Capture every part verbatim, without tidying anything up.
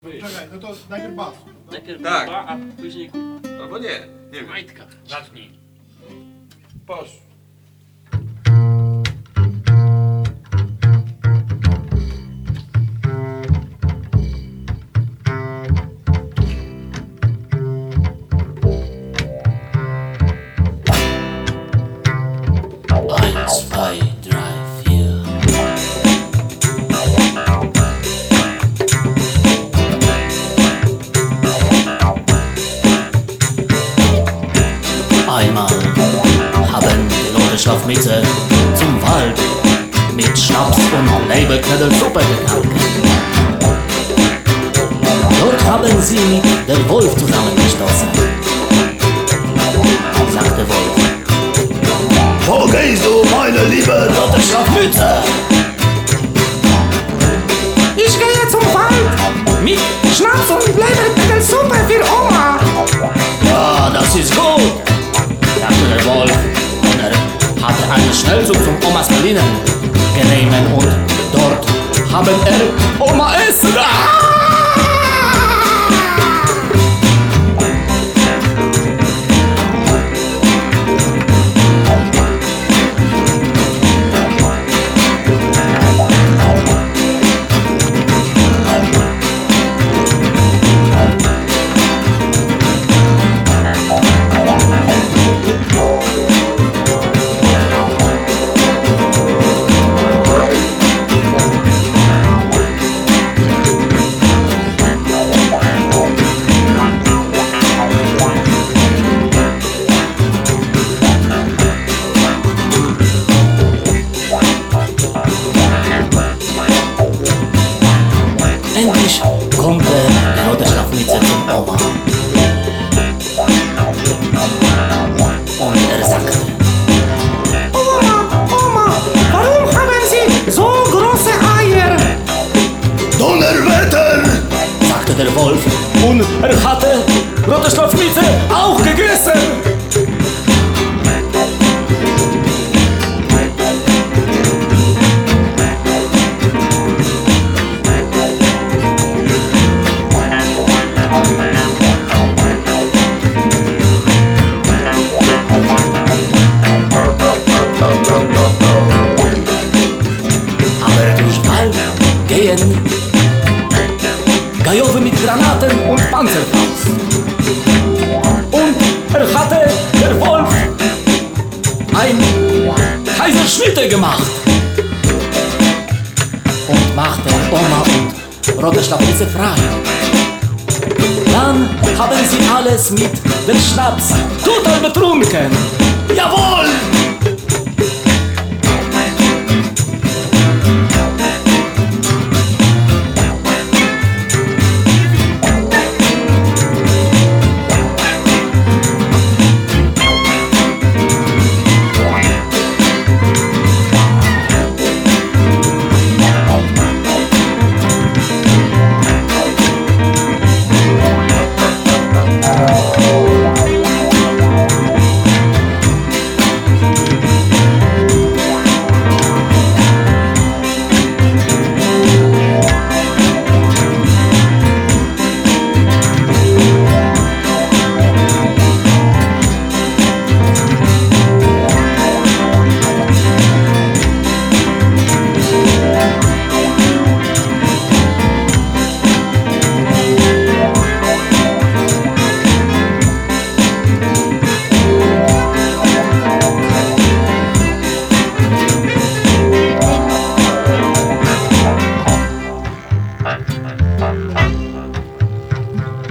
Czekaj, no to najpierw bas. Najpierw Tak. dwa, a później kurwa. Albo nie, nie wiem. Majtka. Zacznij. Posz. Eins, zwei, drei, vier. Einmal haben die Leute Schlafmitze zum Wald mit Schnaps und Leberknödelsuppe gegangen. Dort haben sie den Wolf zusammengestoßen. Sagte Wolf: Wo gehst du, meine liebe rote Schlafmütze? Ich gehe zum Wald mit Schnaps und Leberknödelsuppe für Oma. Ja, das ist gut, sagte der Wolf. Und er hatte einen Schnellzug zum Omas Berlinen genommen und dort haben er Oma essen. Ah! Endlich kommt der rote Schlafmütze zum Oma. Und er sagte: Oma, Oma, warum haben Sie so große Eier? Donnerwetter, sagte der Wolf. Und er hatte rote Schlafmütze auch gegessen. Aber durch Wald gehen Gajowy mit Granaten und Panzerfaust. Und er hatte, der Wolf, ein Kaiserschnitte gemacht. Und machte Oma und rote Schlafmütze frei. Dann haben sie alles mit dem Schnaps total betrunken. Jawohl!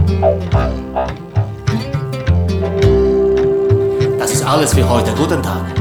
Das ist alles für heute. Guten Tag.